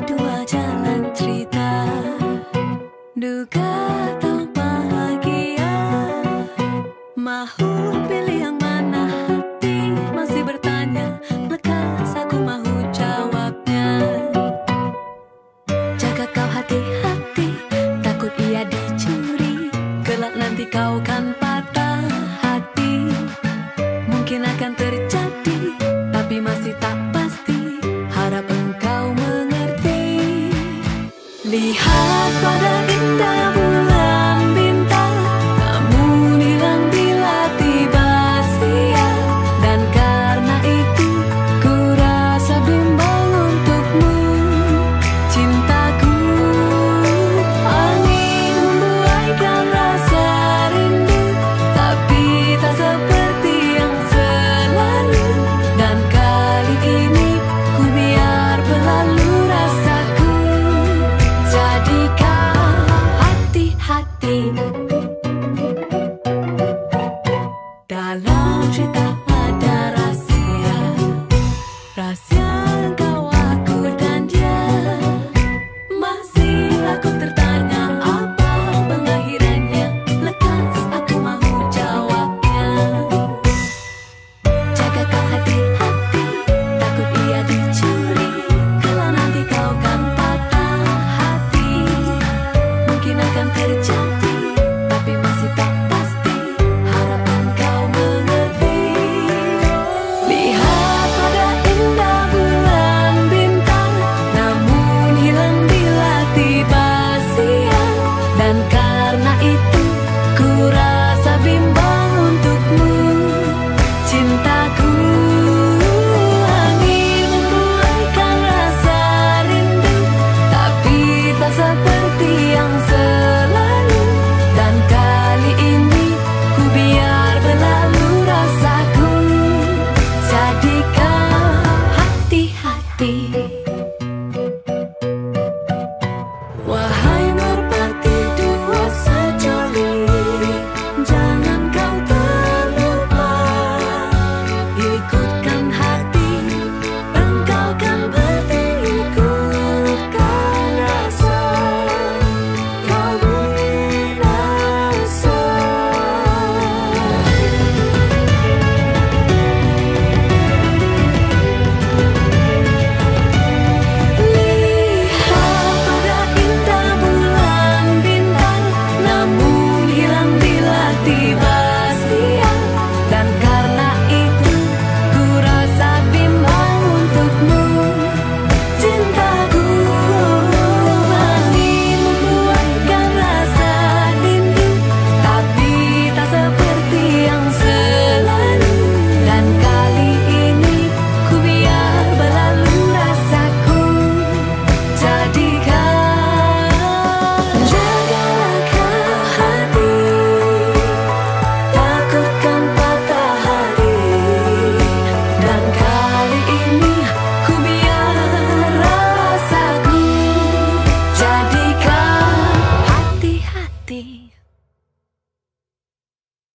dua jalan cerita, duka atau bahagia. Mahu pilih yang mana, hati masih bertanya, lekas aku mahu jawabnya. Jaga kau hati-hati, takut ia dicuri, kelak nanti kau kan patah hati. Mungkin akan terjadi, tapi masih tak pasti, harap engkau mengerti. Lihat